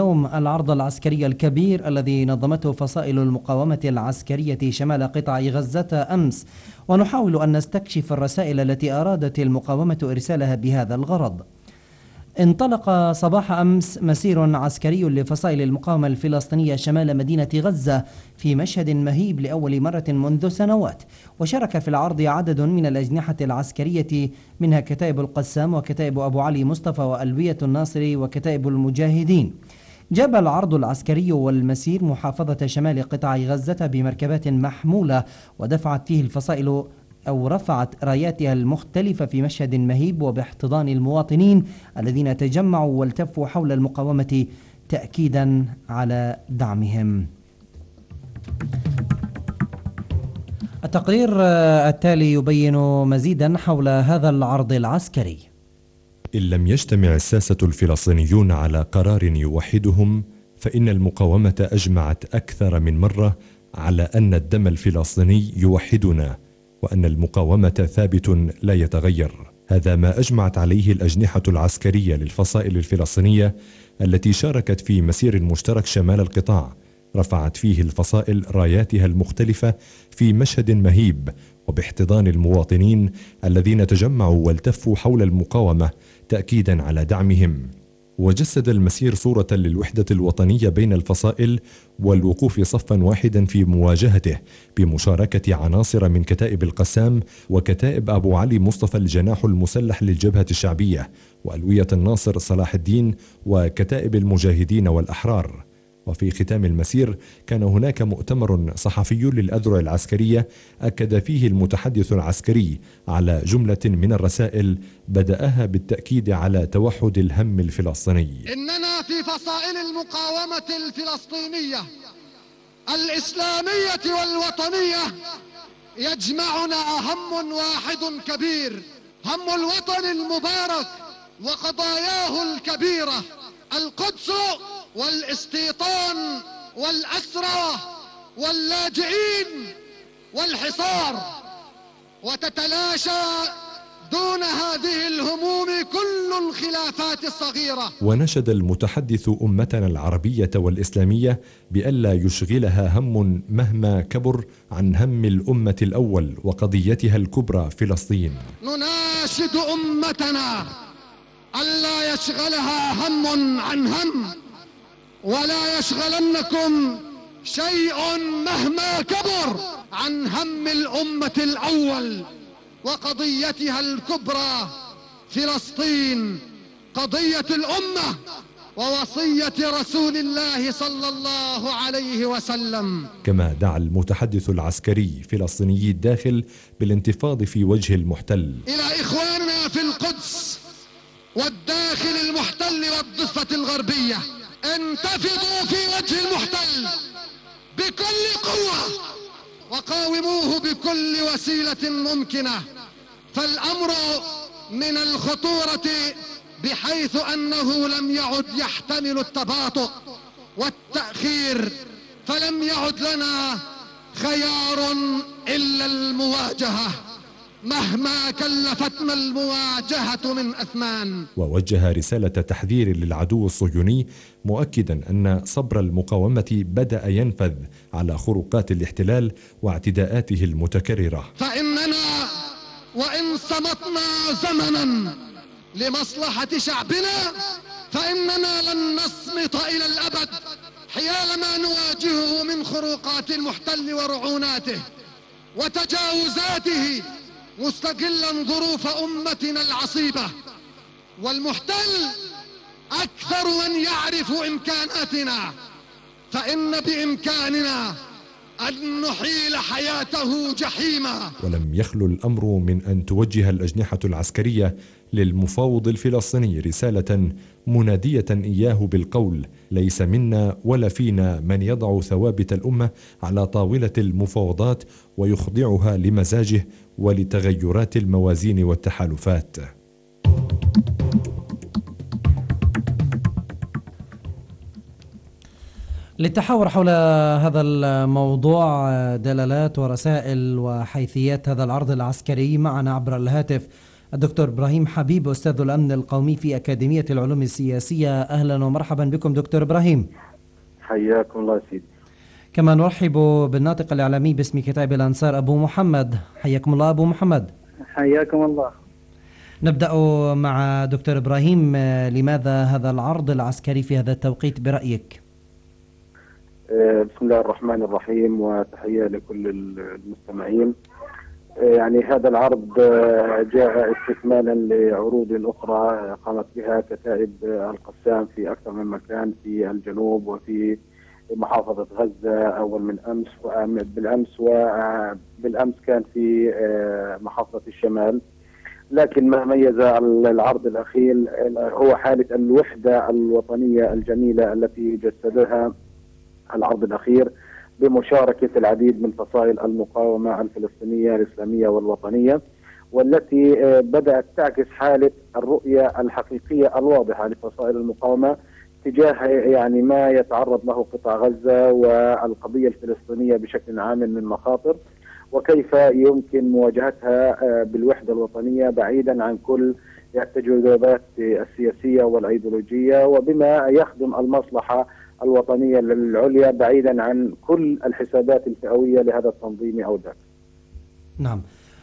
اليوم العرض العسكري الكبير الذي نظمته فصائل المقاومة العسكرية شمال قطاع غزة أمس، ونحاول أن نستكشف الرسائل التي أرادت المقاومة إرسالها بهذا الغرض. انطلق صباح أمس مسير عسكري لفصائل المقاومة الفلسطينية شمال مدينة غزة في مشهد مهيب لأول مرة منذ سنوات، وشارك في العرض عدد من الأجنحة العسكرية منها كتائب القسام وكتائب أبو علي مصطفى وألوية الناصري وكتائب المجاهدين. جاب العرض العسكري والمسير محافظة شمال قطاع غزة بمركبات محمولة، ودفعت فيه الفصائل أو رفعت راياتها المختلفة في مشهد مهيب وباحتضان المواطنين الذين تجمعوا والتفوا حول المقاومة تأكيدا على دعمهم. التقرير التالي يبين مزيدا حول هذا العرض العسكري. إن لم يجتمع الساسة الفلسطينيون على قرار يوحدهم، فإن المقاومة أجمعت أكثر من مرة على أن الدم الفلسطيني يوحدنا، وأن المقاومة ثابت لا يتغير. هذا ما أجمعت عليه الأجنحة العسكرية للفصائل الفلسطينية التي شاركت في مسير مشترك شمال القطاع، رفعت فيه الفصائل راياتها المختلفة في مشهد مهيب وباحتضان المواطنين الذين تجمعوا والتفوا حول المقاومة تأكيدا على دعمهم. وجسد المسير صورة للوحدة الوطنية بين الفصائل والوقوف صفا واحدا في مواجهته، بمشاركة عناصر من كتائب القسام وكتائب أبو علي مصطفى الجناح المسلح للجبهة الشعبية وألوية الناصر صلاح الدين وكتائب المجاهدين والأحرار. وفي ختام المسير كان هناك مؤتمر صحفي للأذرع العسكرية أكد فيه المتحدث العسكري على جملة من الرسائل بدأها بالتأكيد على توحد الهم الفلسطيني. إننا في فصائل المقاومة الفلسطينية الإسلامية والوطنية يجمعنا هم واحد كبير، هم الوطن المبارك وقضاياه الكبيرة: القدس والاستيطان والأسرى واللاجئين والحصار. وتتلاشى دون هذه الهموم كل الخلافات الصغيرة. ونشد المتحدث أمتنا العربية والإسلامية بألا يشغلها هم مهما كبر عن هم الأمة الأول وقضيتها الكبرى فلسطين. نناشد أمتنا ألا يشغلها هم عن هم، ولا يشغلنكم شيء مهما كبر عن هم الأمة الأول وقضيتها الكبرى فلسطين، قضية الأمة ووصية رسول الله صلى الله عليه وسلم. كما دعا المتحدث العسكري فلسطيني الداخل بالانتفاض في وجه المحتل. إلى إخواننا في القدس والداخل المحتل والضفة الغربية: انتفضوا في وجه المحتل بكل قوة وقاوموه بكل وسيلة ممكنة، فالأمر من الخطورة بحيث أنه لم يعد يحتمل التباطؤ والتأخير، فلم يعد لنا خيار إلا المواجهة مهما كلفتنا المواجهة من أثمان. ووجه رسالة تحذير للعدو الصهيوني مؤكدا أن صبر المقاومة بدأ ينفذ على خروقات الاحتلال واعتداءاته المتكررة. فإننا وإن صمتنا زمنا لمصلحة شعبنا فإننا لن نصمت إلى الأبد حيال ما نواجهه من خروقات المحتل ورعوناته وتجاوزاته، مستقلا ظروف أمتنا العصيبة. والمحتل أكثر من يعرف إمكاناتنا، فإن بإمكاننا أن نحيل حياته جحيما. ولم يخلو الأمر من أن توجه الأجنحة العسكرية للمفاوض الفلسطيني رسالة منادية إياه بالقول: ليس منا ولا فينا من يضع ثوابت الأمة على طاولة المفاوضات ويخضعها لمزاجه ولتغيرات الموازين والتحالفات. للتحاور حول هذا الموضوع، دلالات ورسائل وحيثيات هذا العرض العسكري، معنا عبر الهاتف الدكتور إبراهيم حبيب، أستاذ الأمن القومي في أكاديمية العلوم السياسية. أهلا ومرحبا بكم دكتور إبراهيم. حياكم الله سيدي. كما نرحب بالناطق الإعلامي باسم كتائب الأنصار أبو محمد. حياكم الله أبو محمد. حياكم الله. نبدأ مع دكتور إبراهيم، لماذا هذا العرض العسكري في هذا التوقيت برأيك؟ بسم الله الرحمن الرحيم، وتحية لكل المستمعين. يعني هذا العرض جاء استكمالا لعروض أخرى قامت بها كتائب القسام في أكثر من مكان في الجنوب وفي محافظة غزة أول من أمس وبالأمس كان في محافظة الشمال. لكن ما ميز العرض الأخير هو حالة الوحدة الوطنية الجميلة التي جسدها العرض الأخير بمشاركة العديد من فصائل المقاومة الفلسطينية الإسلامية والوطنية، والتي بدأت تعكس حالة الرؤية الحقيقية الواضحة لفصائل المقاومة تجاه يعني ما يتعرض له قطاع غزة والقضية الفلسطينية بشكل عام من مخاطر، وكيف يمكن مواجهتها بالوحدة الوطنية بعيدا عن كل التجاذبات السياسية والأيديولوجية، وبما يخدم المصلحة الوطنية العليا بعيدا عن كل الحسابات الفئوية لهذا التنظيم أو ذاك. نعم.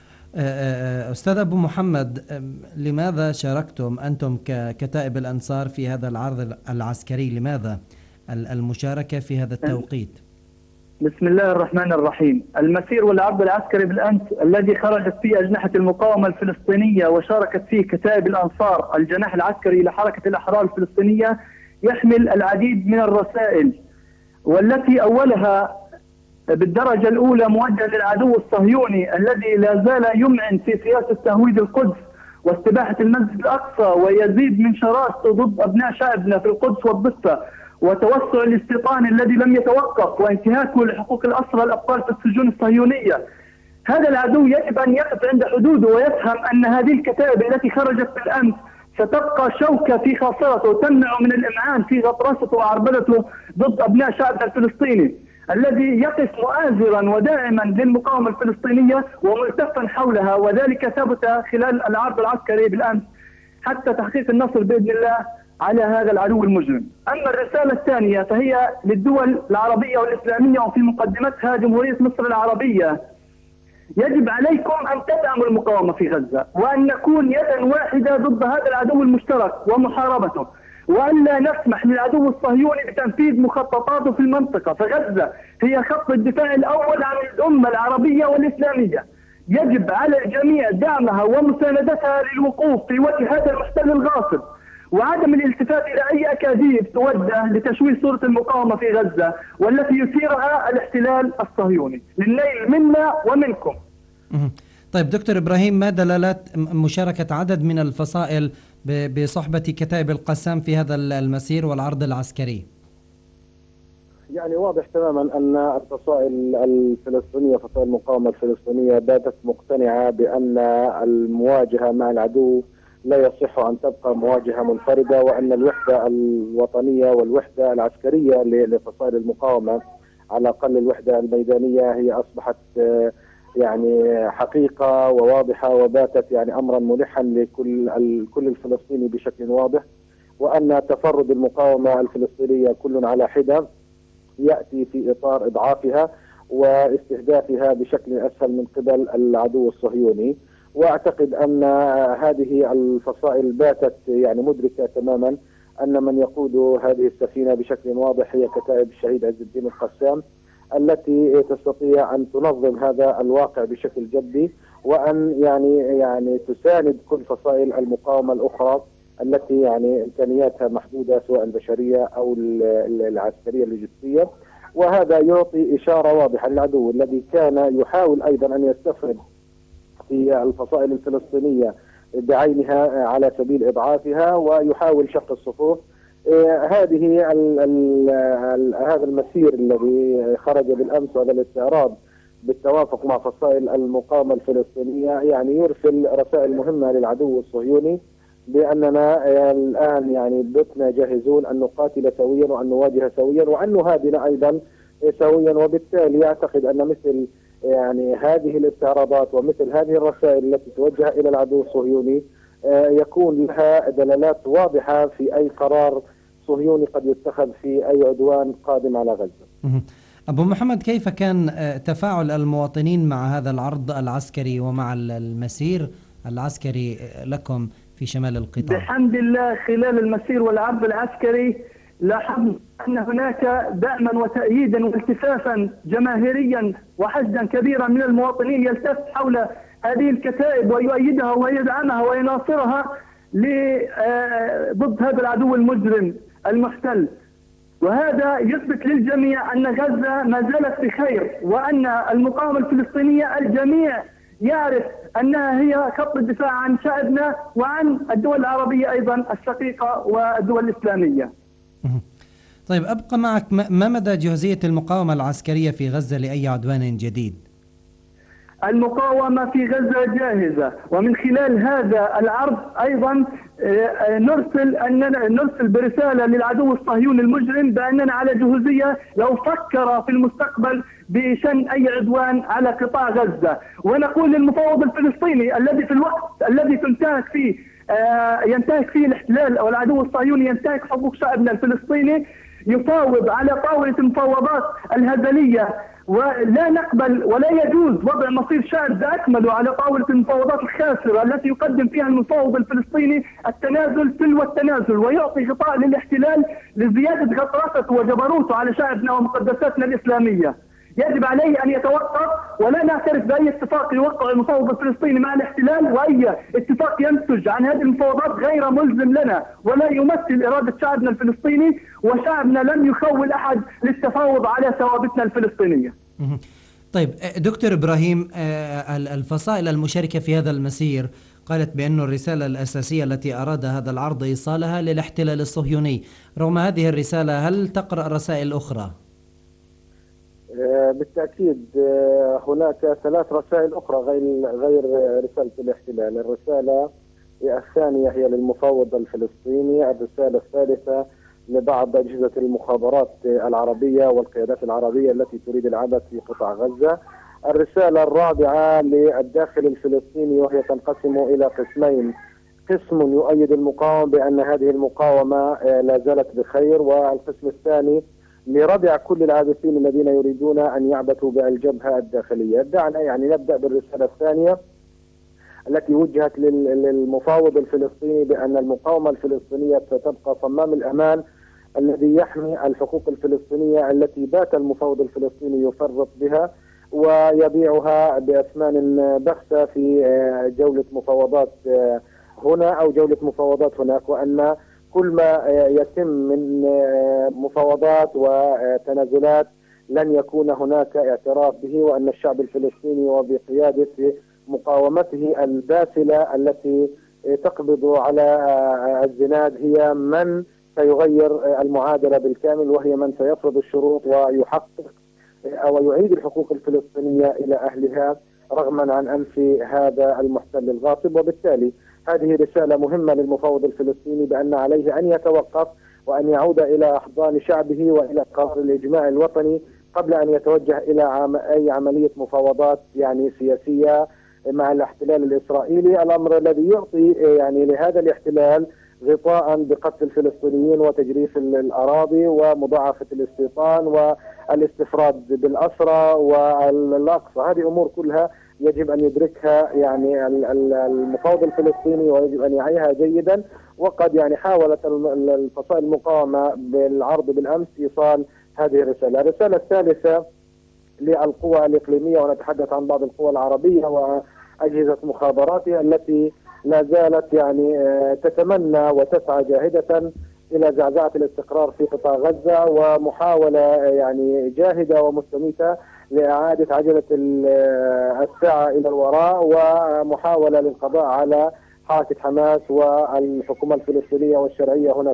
أستاذ أبو محمد، لماذا شاركتم أنتم ككتائب الأنصار في هذا العرض العسكري؟ لماذا المشاركة في هذا التوقيت؟ بسم الله الرحمن الرحيم. المسير والعرض العسكري بالأمس الذي خرجت فيه أجنحة المقاومة الفلسطينية وشاركت فيه كتائب الأنصار الجناح العسكري لحركة الأحرار الفلسطينية يحمل العديد من الرسائل، والتي أولها بالدرجة الأولى موجه للعدو الصهيوني الذي لا زال يمعن في سياسة تهويد القدس واستباحة المسجد الأقصى ويزيد من شراسته ضد أبناء شعبنا في القدس والضفة، وتوسع الاستيطان الذي لم يتوقف، وانتهاكه لحقوق الأسرى الأبطال في السجون الصهيونية. هذا العدو يجب أن يقف عند حدوده ويفهم أن هذه الكتائب التي خرجت بالأمس ستبقى شوكة في خاصرته وتمنع من الإمعان في غطرسته وعربدته ضد أبناء شعبنا الفلسطيني الذي يقف مؤازرا وداعما للمقاومة الفلسطينية وملتفا حولها، وذلك ثبت خلال العرض العسكري بالأمس حتى تحقيق النصر بإذن الله على هذا العدو المجرم. أما الرسالة الثانية فهي للدول العربية والإسلامية وفي مقدمتها جمهورية مصر العربية. يجب عليكم أن تدعموا المقاومة في غزة وأن نكون يدا واحدة ضد هذا العدو المشترك ومحاربته، وأن لا نسمح للعدو الصهيوني بتنفيذ مخططاته في المنطقة، فغزة هي خط الدفاع الأول عن الأمة العربية والإسلامية. يجب على الجميع دعمها ومساندتها للوقوف في وجه هذا المحتل الغاصب، وعدم الالتفات إلى أي أكاذيب توجه لتشويه صورة المقاومة في غزة والتي يثيرها الاحتلال الصهيوني للنيل منا ومنكم. طيب دكتور إبراهيم، ما دلالات مشاركة عدد من الفصائل بصحبة كتائب القسام في هذا المسير والعرض العسكري؟ يعني واضح تماما أن الفصائل الفلسطينية فصائل المقاومة الفلسطينية باتت مقتنعة بأن المواجهة مع العدو لا يصح أن تبقى مواجهة منفردة، وأن الوحدة الوطنية والوحدة العسكرية لفصائل المقاومة على الأقل الوحدة الميدانية هي أصبحت يعني حقيقة وواضحة، وباتت يعني أمرا ملحا لكل الفلسطيني بشكل واضح، وأن تفرد المقاومة الفلسطينية كل على حدة يأتي في إطار إضعافها واستهدافها بشكل أسهل من قبل العدو الصهيوني. واعتقد ان هذه الفصائل باتت يعني مدركه تماما ان من يقود هذه السفينه بشكل واضح هي كتائب الشهيد عز الدين القسام، التي تستطيع ان تنظم هذا الواقع بشكل جدي، وان يعني تساند كل فصائل المقاومه الاخرى التي يعني امكانياتها محدوده سواء البشريه او العسكريه اللوجستيه. وهذا يعطي اشاره واضحه للعدو الذي كان يحاول ايضا ان يستفرد في الفصائل الفلسطينية بعينها على سبيل إضعافها ويحاول شق الصفوف. هذا المسير الذي خرج بالأمس وهذا الاستعراض بالتوافق مع فصائل المقاومة الفلسطينية يعني يرسل رسائل مهمة للعدو الصهيوني بأننا الآن يعني بتنا جاهزون أن نقاتل سويا وأن نواجه سويا وأن نهادن أيضا سويا. وبالتالي أعتقد أن مثل يعني هذه الاستعراضات ومثل هذه الرسائل التي توجه إلى العدو الصهيوني يكون لها دلالات واضحة في أي قرار صهيوني قد يتخذ في أي عدوان قادم على غزة. أبو محمد، كيف كان تفاعل المواطنين مع هذا العرض العسكري ومع المسير العسكري لكم في شمال القطاع؟ بحمد الله خلال المسير والعرض العسكري لاحظنا أن هناك دعما وتأييدا والتفافا جماهيريا وحشدا كبيرا من المواطنين يلتف حول هذه الكتائب ويؤيدها ويدعمها ويناصرها ضد هذا العدو المجرم المحتل. وهذا يثبت للجميع أن غزة ما زالت بخير، وأن المقاومة الفلسطينية الجميع يعرف أنها هي خط الدفاع عن شعبنا وعن الدول العربية أيضا الشقيقة والدول الإسلامية. طيب، أبقى معك، ما مدى جاهزية المقاومة العسكرية في غزة لأي عدوان جديد؟ المقاومة في غزة جاهزة، ومن خلال هذا العرض أيضا نرسل برسالة للعدو الصهيوني المجرم بأننا على جهوزية لو فكر في المستقبل بشن أي عدوان على قطاع غزة. ونقول للمفاوض الفلسطيني الذي في الوقت الذي ينتهك فيه الاحتلال أو العدو الصهيوني ينتهك حقوق شعبنا الفلسطيني يفاوض على طاولة المفاوضات الهزلية، ولا نقبل ولا يجوز وضع مصير شعب بأكمله على طاولة المفاوضات الخاسرة التي يقدم فيها المفاوض الفلسطيني التنازل تلو التنازل ويعطي غطاء للاحتلال لزيادة غطرسته وجبروته على شعبنا ومقدساتنا الإسلامية. يجب عليه أن يتوقف، ولا نعترف بأي اتفاق يوقع المفاوض الفلسطيني مع الاحتلال، وأي اتفاق ينتج عن هذه المفاوضات غير ملزم لنا ولا يمثل إرادة شعبنا الفلسطيني، وشعبنا لم يخول أحد للتفاوض على ثوابتنا الفلسطينية. طيب دكتور إبراهيم، الفصائل المشاركة في هذا المسير قالت بأن الرسالة الأساسية التي أراد هذا العرض إيصالها للاحتلال الصهيوني. رغم هذه الرسالة، هل تقرأ رسائل أخرى؟ بالتأكيد هناك 3 رسائل أخرى غير رسالة الاحتلال. الرسالة الثانية هي للمفاوض الفلسطيني، الرسالة الثالثة لبعض أجهزة المخابرات العربية والقيادات العربية التي تريد العبث في قطاع غزة. الرسالة الرابعة للداخل الفلسطيني، وهي تنقسم إلى قسمين: قسم يؤيد المقاومة بأن هذه المقاومة لا زالت بخير، والقسم الثاني لردع كل العابثين الذين يريدون أن يعبثوا بالجبهة الداخلية. دعنا يعني نبدأ بالرسالة الثانية التي وجهت للمفاوض الفلسطيني بأن المقاومة الفلسطينية ستبقى صمام الأمان الذي يحمي الحقوق الفلسطينية التي بات المفاوض الفلسطيني يفرط بها ويبيعها بأثمان بخسة في جولة مفاوضات هنا أو جولة مفاوضات هناك، وأن كل ما يتم من مفاوضات وتنازلات لن يكون هناك اعتراف به، وأن الشعب الفلسطيني وبقيادة مقاومته الباسلة التي تقبض على الزناد هي من سيغير المعادلة بالكامل، وهي من سيفرض الشروط ويحقق أو يعيد الحقوق الفلسطينية إلى أهلها رغما عن أنف هذا المحتل الغاصب. وبالتالي هذه رسالة مهمة للمفاوض الفلسطيني بأن عليه أن يتوقف وأن يعود إلى أحضان شعبه وإلى قرار الإجماع الوطني قبل أن يتوجه إلى أي عملية مفاوضات يعني سياسية مع الاحتلال الإسرائيلي، الأمر الذي يعطي يعني لهذا الاحتلال غطاء بقتل الفلسطينيين وتجريف الأراضي ومضاعفة الاستيطان والاستفراد بالأسرى والأقصى. هذه أمور كلها يجب أن يدركها يعني المفاوض الفلسطيني ويجب أن يعيها جيدا. وقد يعني حاولت الفصائل المقاومة بالعرض بالأمس إيصال هذه الرسالة. الرسالة الثالثة للقوى الإقليمية، ونتحدث عن بعض القوى العربية وأجهزة مخابراتها التي لا زالت يعني تتمنى وتسعى جاهدة إلى زعزعة الاستقرار في قطاع غزة، ومحاولة يعني جاهدة ومستميتة لإعادة عجلة الساعة إلى الوراء، ومحاولة للقضاء على حركة حماس والحكومة الفلسطينية والشرعية هنا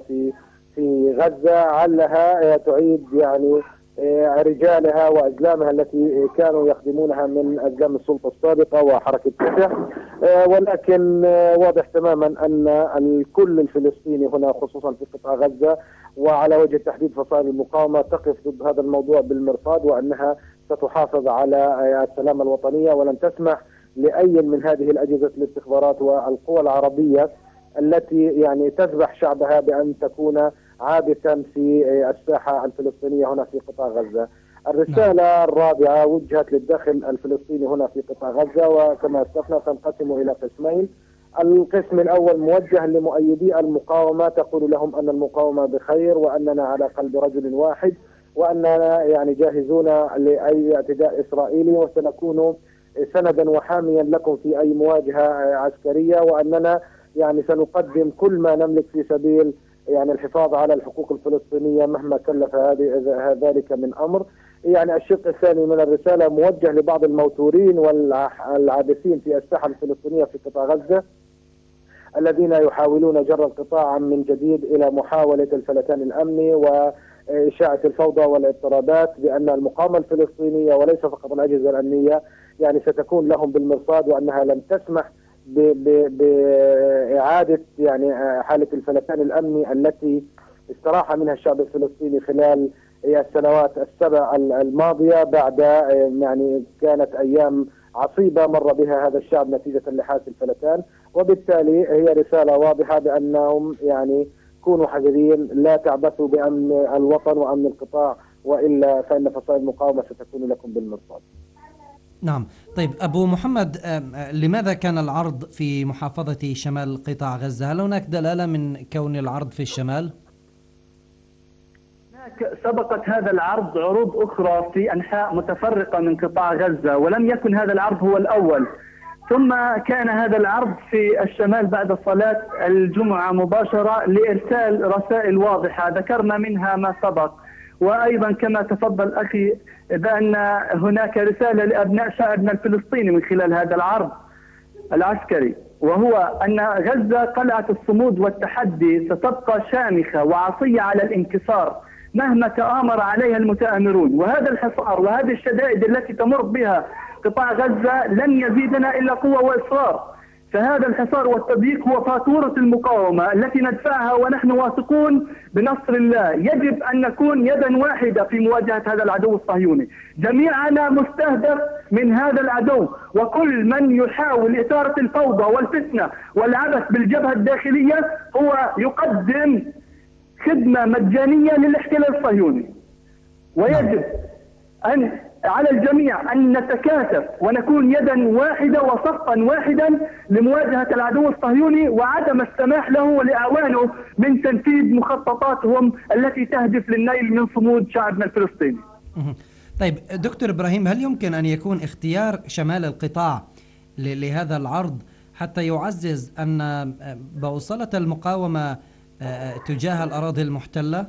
في غزة، علها تعيد يعني رجالها وأزلامها التي كانوا يخدمونها من أزلام السلطة السابقة وحركة فتح. ولكن واضح تماما أن الكل الفلسطيني هنا خصوصا في قطاع غزة وعلى وجه التحديد فصائل المقاومة تقف ضد هذا الموضوع بالمرصاد، وأنها ستحافظ على السلامة الوطنية، ولن تسمح لأي من هذه الأجهزة الاستخبارات والقوى العربية التي يعني تذبح شعبها بأن تكون عابثا في الساحة الفلسطينية هنا في قطاع غزة. الرسالة الرابعة وجهت للداخل الفلسطيني هنا في قطاع غزة، وكما استفنا تنقسم إلى قسمين. القسم الأول موجه لمؤيدي المقاومة، تقول لهم أن المقاومة بخير وأننا على قلب رجل واحد، وأننا يعني جاهزون لأي اعتداء إسرائيلي، وسنكون سندا وحاميا لكم في أي مواجهة عسكرية، وأننا يعني سنقدم كل ما نملك في سبيل يعني الحفاظ على الحقوق الفلسطينية مهما كلف ذلك من أمر. يعني الشق الثاني من الرسالة موجه لبعض الموتورين والعابثين في الساحة الفلسطينية في قطاع غزة الذين يحاولون جر القطاع من جديد إلى محاولة الفلتان الأمني وإشاعة الفوضى والاضطرابات، بأن المقاومة الفلسطينية وليس فقط الأجهزة الأمنية يعني ستكون لهم بالمرصاد، وأنها لن تسمح بإعادة يعني حالة الفلتان الأمني التي استراح منها الشعب الفلسطيني خلال السنوات السبع الماضية، بعد يعني كانت أيام عصيبة مر بها هذا الشعب نتيجة لحادث الفلتان. وبالتالي هي رسالة واضحة بأنهم يعني كونوا حذرين، لا تعبثوا بأمن الوطن وأمن القطاع، وإلا فإن فصائل المقاومة ستكون لكم بالمرصاد. نعم. طيب أبو محمد، لماذا كان العرض في محافظة شمال قطاع غزة؟ هل هناك دلالة من كون العرض في الشمال؟ سبقت هذا العرض عروض أخرى في أنحاء متفرقة من قطاع غزة، ولم يكن هذا العرض هو الأول. ثم كان هذا العرض في الشمال بعد صلاة الجمعة مباشرة لإرسال رسائل واضحة ذكرنا منها ما سبق، وأيضا كما تفضل أخي بأن هناك رسالة لأبناء شعبنا الفلسطيني من خلال هذا العرض العسكري، وهو أن غزة قلعة الصمود والتحدي ستبقى شامخة وعصية على الانكسار مهما تآمر عليها المتآمرون، وهذا الحصار وهذه الشدائد التي تمر بها قطاع غزة لن يزيدنا إلا قوة وإصرار. فهذا الحصار والتضييق هو فاتورة المقاومة التي ندفعها ونحن واثقون بنصر الله. يجب أن نكون يدا واحدة في مواجهة هذا العدو الصهيوني، جميعنا مستهدف من هذا العدو، وكل من يحاول إثارة الفوضى والفتنة والعبث بالجبهة الداخلية هو يقدم خدمة مجانية للاحتلال الصهيوني. ويجب أن على الجميع أن نتكاتف ونكون يدا واحدة وصفا واحدا لمواجهة العدو الصهيوني، وعدم السماح له ولأعوانه من تنفيذ مخططاتهم التي تهدف للنيل من صمود شعبنا الفلسطيني. طيب دكتور إبراهيم، هل يمكن أن يكون اختيار شمال القطاع لهذا العرض حتى يعزز أن بوصلة المقاومة تجاه الأراضي المحتلة؟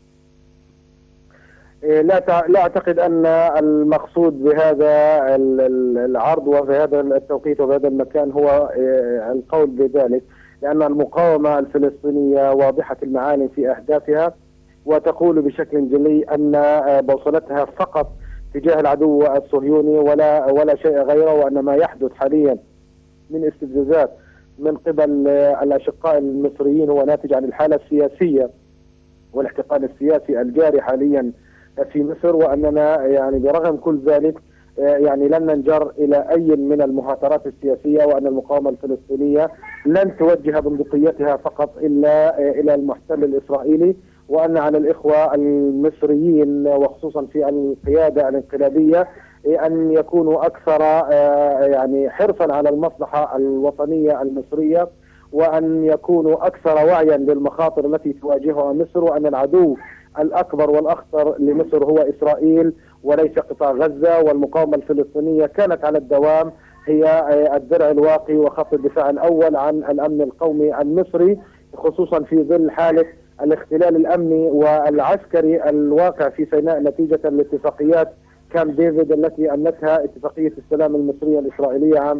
لا أعتقد أن المقصود بهذا العرض وفي هذا التوقيت وفي هذا المكان هو القول بذلك، لأن المقاومة الفلسطينية واضحة المعالم في أهدافها، وتقول بشكل جلي أن بوصلتها فقط تجاه العدو الصهيوني ولا شيء غيره، وأن ما يحدث حاليا من استفزازات من قبل الأشقاء المصريين هو ناتج عن الحالة السياسية والاحتقان السياسي الجاري حاليا في مصر، وأننا يعني برغم كل ذلك يعني لن ننجر إلى أي من المهاترات السياسية، وأن المقاومة الفلسطينية لن توجه بندقيتها فقط إلا إلى المحتل الإسرائيلي، وأن على الإخوة المصريين وخصوصا في القيادة الانقلابية أن يكونوا أكثر يعني حرصا على المصلحة الوطنية المصرية، وأن يكونوا أكثر وعيا بالمخاطر التي تواجهها مصر، وأن العدو الأكبر والأخطر لمصر هو إسرائيل وليس قطاع غزة. والمقاومة الفلسطينية كانت على الدوام هي الدرع الواقي وخط الدفاع الأول عن الأمن القومي المصري، خصوصا في ظل حالة الاختلال الأمني والعسكري الواقع في سيناء نتيجة لاتفاقيات كامب ديفيد التي أنتها اتفاقية السلام المصرية الإسرائيلية عام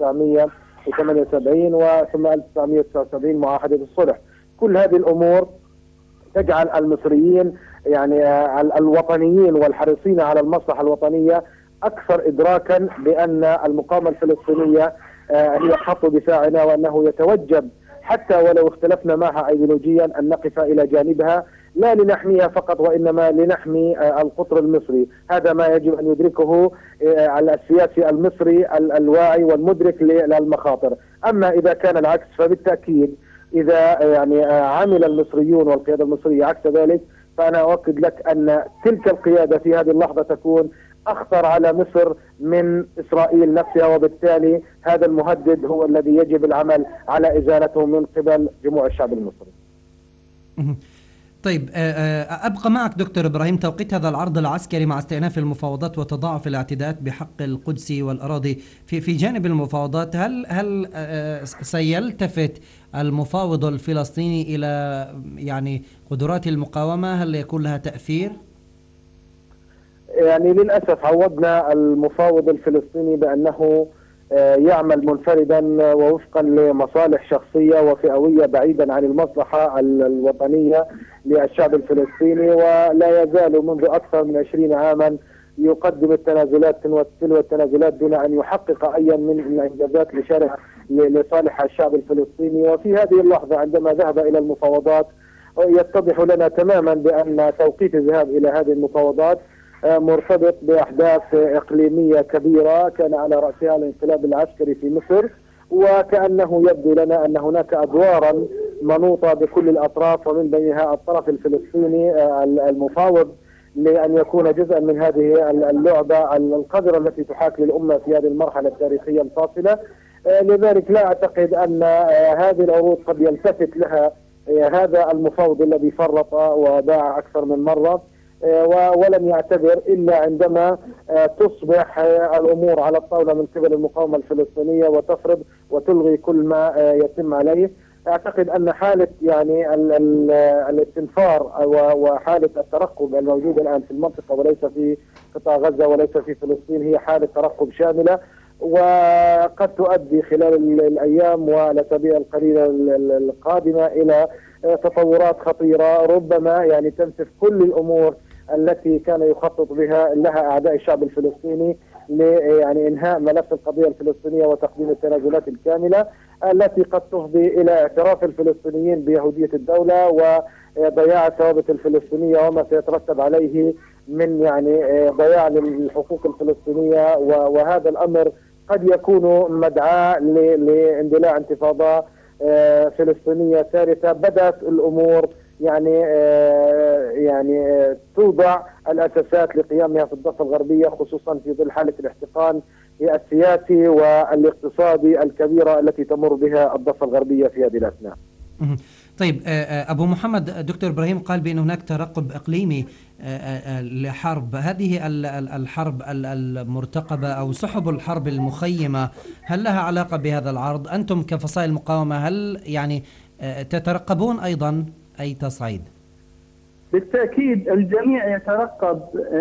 1978 وثم 1979 معاهدة الصلح. كل هذه الأمور تجعل المصريين يعني الوطنيين والحريصين على المصلحة الوطنية أكثر إدراكا بأن المقاومة الفلسطينية هي خط دفاعنا، وأنه يتوجب حتى ولو اختلفنا معها أيديولوجيا أن نقف إلى جانبها لا لنحميها فقط وإنما لنحمي القطر المصري. هذا ما يجب أن يدركه على السياسي المصري الواعي والمدرك للمخاطر. أما إذا كان العكس فبالتأكيد إذا يعني عمل المصريون والقيادة المصرية عكس ذلك، فأنا أؤكد لك أن تلك القيادة في هذه اللحظة تكون أخطر على مصر من إسرائيل نفسها، وبالتالي هذا المهدد هو الذي يجب العمل على إزالته من قبل جموع الشعب المصري. طيب، أبقى معك دكتور إبراهيم. توقيت هذا العرض العسكري مع استئناف المفاوضات وتضاعف الاعتداءات بحق القدس والأراضي في جانب المفاوضات، هل سيلتفت المفاوض الفلسطيني إلى يعني قدرات المقاومة؟ هل يكون لها تأثير؟ يعني للأسف عودنا المفاوض الفلسطيني بأنه يعمل منفردا ووفقا لمصالح شخصية وفئوية بعيدا عن المصلحة الوطنية للشعب الفلسطيني، ولا يزال منذ أكثر من 20 عاما يقدم التنازلات تلو التنازلات دون أن يحقق أي من الإنجازات لصالح الشعب الفلسطيني. وفي هذه اللحظة عندما ذهب إلى المفاوضات يتضح لنا تماما بأن توقيت الذهاب إلى هذه المفاوضات مرتبط بأحداث إقليمية كبيرة كان على رأسها الانقلاب العسكري في مصر، وكأنه يبدو لنا أن هناك أدوارا منوطة بكل الأطراف ومن بينها الطرف الفلسطيني المفاوض لأن يكون جزءا من هذه اللعبة القذرة التي تحاك للأمة في هذه المرحلة التاريخية الفاصلة. لذلك لا أعتقد أن هذه العروض قد يلتفت لها هذا المفاوض الذي فرط وباع أكثر من مرة ولم يعتذر إلا عندما تصبح الأمور على الطاولة من قبل المقاومة الفلسطينية وتفرض وتلغي كل ما يتم عليه. أعتقد أن حالة يعني الاستنفار وحالة الترقب الموجودة الآن في المنطقة وليس في قطاع غزة وليس في فلسطين هي حالة ترقب شاملة، وقد تؤدي خلال الأيام والأسابيع القليلة القادمة إلى تطورات خطيرة ربما يعني تنسف كل الأمور التي كان يخطط لها أعداء الشعب الفلسطيني يعني إنهاء ملف القضية الفلسطينية وتقديم التنازلات الكاملة التي قد تفضي إلى اعتراف الفلسطينيين بيهودية الدولة وضياع الثوابت الفلسطينية وما سيترتب عليه من يعني ضياع للحقوق الفلسطينية، وهذا الأمر قد يكون مدعاة لاندلاع انتفاضة فلسطينية ثالثة. بدأت الأمور يعني توضع الأساسات لقيامها في الضفة الغربية، خصوصا في ظل حالة الاحتقان السياسي والاقتصادي الكبيرة التي تمر بها الضفة الغربية في هذه الأثناء. طيب، أبو محمد، دكتور إبراهيم قال بأن هناك ترقب إقليمي لحرب. هذه الحرب المرتقبة أو سحب الحرب المخيمة هل لها علاقة بهذا العرض؟ أنتم كفصائل المقاومة هل يعني تترقبون أيضا أي تصعيد؟ بالتأكيد الجميع يترقب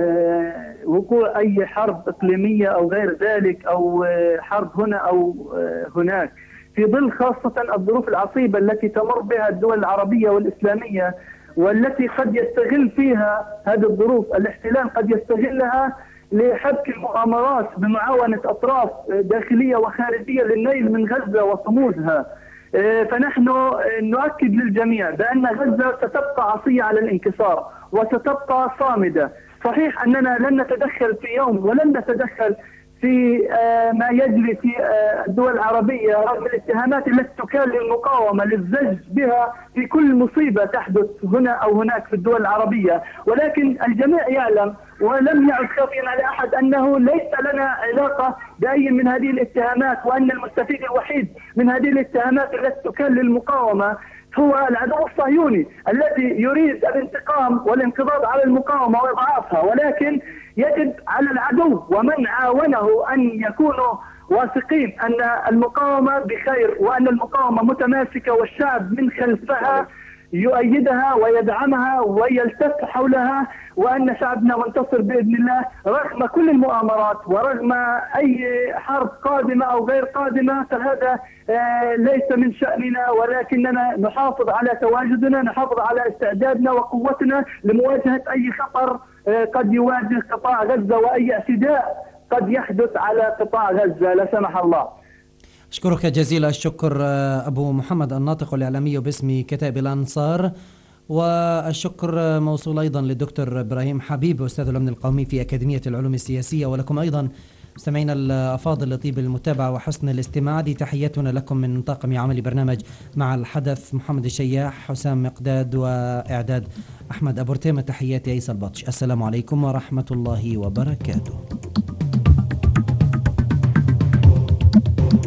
وقوع أي حرب إقليمية أو غير ذلك أو حرب هنا أو هناك، في ظل خاصة الظروف العصيبة التي تمر بها الدول العربية والإسلامية، والتي قد يستغل فيها هذه الظروف الاحتلال قد يستغلها لحبك المؤامرات بمعاونة أطراف داخلية وخارجية للنيل من غزة وصمودها. فنحن نؤكد للجميع بأن غزة ستبقى عصية على الانكسار وستبقى صامدة. صحيح أننا لن نتدخل في يوم ولن نتدخل في ما يجري في الدول العربية رغم الاتهامات التي تكال للمقاومة للزج بها في كل مصيبة تحدث هنا أو هناك في الدول العربية، ولكن الجميع يعلم ولم يعد خافيا على أحد أنه ليس لنا علاقة بأي من هذه الاتهامات، وأن المستفيد الوحيد من هذه الاتهامات التي تكال للمقاومة هو العدو الصهيوني الذي يريد الانتقام والانقضاض على المقاومة وإضعافها. ولكن يجب على العدو ومن عاونه أن يكونوا واثقين أن المقاومة بخير وأن المقاومة متماسكة والشعب من خلفها يؤيدها ويدعمها ويلتف حولها، وأن شعبنا منتصر بإذن الله رغم كل المؤامرات ورغم أي حرب قادمة أو غير قادمة. فهذا ليس من شأننا، ولكننا نحافظ على تواجدنا، نحافظ على استعدادنا وقوتنا لمواجهة أي خطر قد يواجه قطاع غزة وأي اعتداء قد يحدث على قطاع غزة لا سمح الله. أشكرك جزيل الشكر أبو محمد الناطق الإعلامي باسم كتائب الأنصار، والشكر موصول أيضا للدكتور إبراهيم حبيب أستاذ الأمن القومي في أكاديمية العلوم السياسية، ولكم أيضا مستمعينا الأفاضل لطيب المتابعة وحسن الاستماع. دي تحياتنا لكم من طاقم عمل برنامج مع الحدث، محمد الشياح، حسام مقداد، وإعداد أحمد أبو رتيمة. تحياتي أيسى البطش. السلام عليكم ورحمة الله وبركاته.